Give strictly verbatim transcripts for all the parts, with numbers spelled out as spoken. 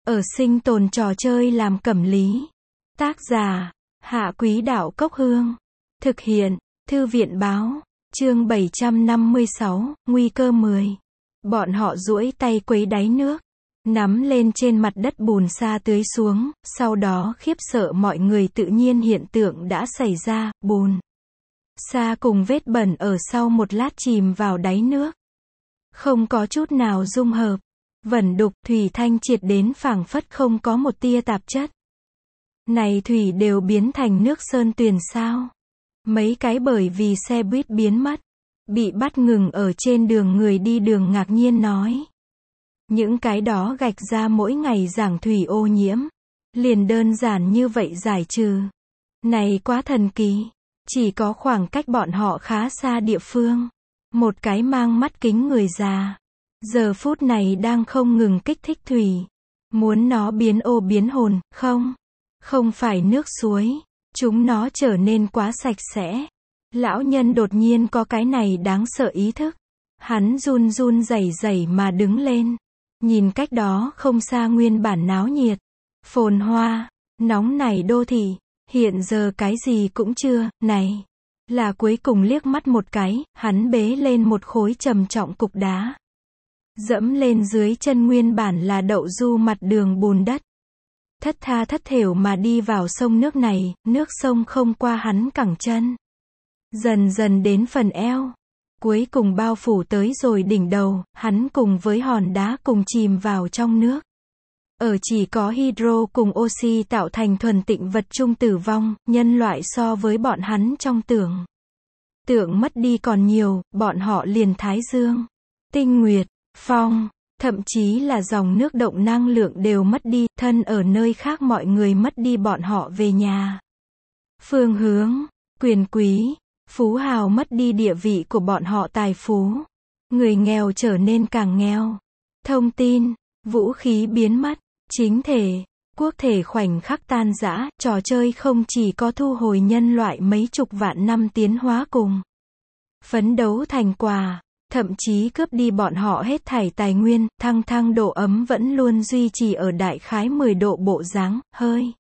ở sinh tồn trò chơi làm cẩm lý. Tác giả, Hạ Quý Đạo Cốc Hương. Thực hiện, Thư viện Báo. Chương bảy trăm năm mươi sáu, nguy cơ mười. Bọn họ duỗi tay quấy đáy nước, nắm lên trên mặt đất bùn sa tưới xuống, sau đó khiếp sợ mọi người tự nhiên hiện tượng đã xảy ra, bùn sa cùng vết bẩn ở sau một lát chìm vào đáy nước. Không có chút nào dung hợp, vẩn đục, thủy thanh triệt đến phảng phất không có một tia tạp chất. Này thủy đều biến thành nước sơn tuyền sao? Mấy cái bởi vì xe buýt biến mất, bị bắt ngừng ở trên đường người đi đường ngạc nhiên nói. Những cái đó gạch ra mỗi ngày giảng thủy ô nhiễm. Liền đơn giản như vậy giải trừ. Này quá thần kỳ. Chỉ có khoảng cách bọn họ khá xa địa phương. Một cái mang mắt kính người già. Giờ phút này đang không ngừng kích thích thủy. Muốn nó biến ô biến hồn, không? Không phải nước suối. Chúng nó trở nên quá sạch sẽ. Lão nhân đột nhiên có cái này đáng sợ ý thức. Hắn run run rẩy rẩy mà đứng lên. Nhìn cách đó không xa nguyên bản náo nhiệt, phồn hoa, nóng nảy đô thị, hiện giờ cái gì cũng chưa, này. Là cuối cùng liếc mắt một cái, hắn bế lên một khối trầm trọng cục đá. Dẫm lên dưới chân nguyên bản là đậu du mặt đường bùn đất. Thất tha thất thểu mà đi vào sông nước này, nước sông không qua hắn cẳng chân. Dần dần đến phần eo. Cuối cùng bao phủ tới rồi đỉnh đầu, hắn cùng với hòn đá cùng chìm vào trong nước. Ở chỉ có hydro cùng oxy tạo thành thuần tịnh vật chung tử vong, nhân loại so với bọn hắn trong tưởng. Tưởng mất đi còn nhiều, bọn họ liền thái dương, tinh nguyệt, phong, thậm chí là dòng nước động năng lượng đều mất đi, thân ở nơi khác mọi người mất đi bọn họ về nhà. Phương hướng, quyền quý, phú hào mất đi địa vị của bọn họ tài phú. Người nghèo trở nên càng nghèo. Thông tin, vũ khí biến mất, chính thể, quốc thể khoảnh khắc tan rã, trò chơi không chỉ có thu hồi nhân loại mấy chục vạn năm tiến hóa cùng phấn đấu thành quả, thậm chí cướp đi bọn họ hết thảy tài nguyên, thăng thăng độ ấm vẫn luôn duy trì ở đại khái mười độ bộ dáng, hơi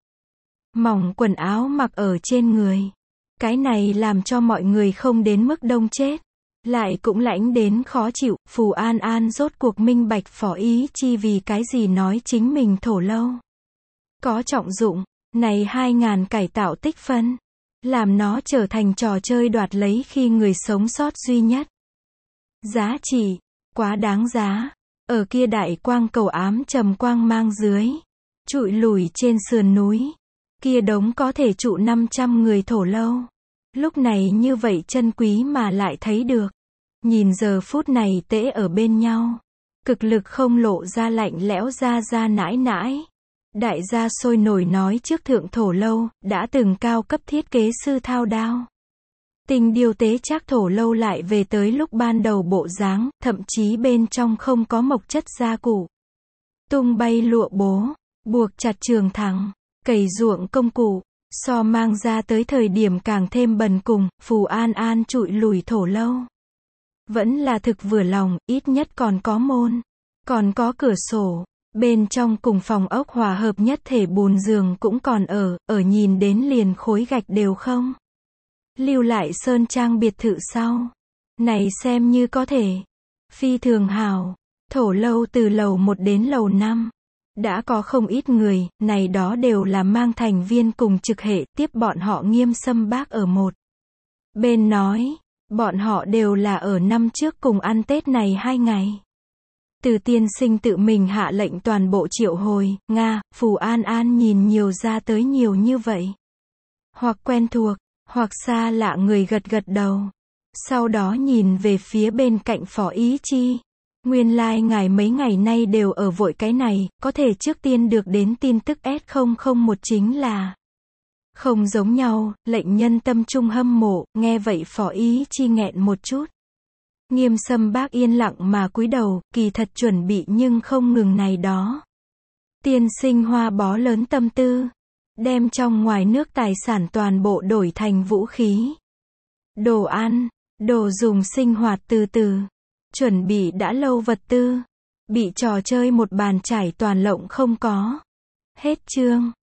mỏng quần áo mặc ở trên người. Cái này làm cho mọi người không đến mức đông chết, lại cũng lãnh đến khó chịu. Phù An An rốt cuộc minh bạch Phó Ý Chi vì cái gì nói chính mình thổ lâu có trọng dụng, này hai ngàn cải tạo tích phân, làm nó trở thành trò chơi đoạt lấy khi người sống sót duy nhất. Giá trị, quá đáng giá, ở kia đại quang cầu ám trầm quang mang dưới, trụi lùi trên sườn núi. Kia đống có thể trụ năm trăm người thổ lâu. Lúc này như vậy chân quý mà lại thấy được. Nhìn giờ phút này tễ ở bên nhau. Cực lực không lộ ra lạnh lẽo ra ra nãi nãi. Đại gia sôi nổi nói trước thượng thổ lâu, đã từng cao cấp thiết kế sư thao đao. Tình điều tế chắc thổ lâu lại về tới lúc ban đầu bộ dáng, thậm chí bên trong không có mộc chất gia cụ. Tung bay lụa bố, buộc chặt trường thẳng. Cày ruộng công cụ, so mang ra tới thời điểm càng thêm bần cùng, Phù An An trụi lùi thổ lâu. Vẫn là thực vừa lòng, ít nhất còn có môn, còn có cửa sổ, bên trong cùng phòng ốc hòa hợp nhất thể bùn giường cũng còn ở, ở nhìn đến liền khối gạch đều không. Lưu lại sơn trang biệt thự sau. Này xem như có thể. Phi thường hào, thổ lâu từ lầu một đến lầu năm. Đã có không ít người, này đó đều là mang thành viên cùng trực hệ, tiếp bọn họ nghiêm xâm bác ở một bên nói, bọn họ đều là ở năm trước cùng ăn Tết này hai ngày. Từ tiên sinh tự mình hạ lệnh toàn bộ triệu hồi, Nga, Phù An An nhìn nhiều ra tới nhiều như vậy. Hoặc quen thuộc, hoặc xa lạ người gật gật đầu. Sau đó nhìn về phía bên cạnh Phó Ý Chi. Nguyên lai like ngài mấy ngày nay đều ở vội cái này, có thể trước tiên được đến tin tức S không không một chính là không giống nhau, lệnh nhân tâm trung hâm mộ, nghe vậy Phó Ý Chi nghẹn một chút. Nghiêm xâm bác yên lặng mà cúi đầu, kỳ thật chuẩn bị nhưng không ngừng này đó. Tiên sinh hoa bó lớn tâm tư, đem trong ngoài nước tài sản toàn bộ đổi thành vũ khí, đồ ăn, đồ dùng sinh hoạt từ từ. Chuẩn bị đã lâu vật tư, Bị trò chơi một bàn chải toàn lộng không có. Hết chương.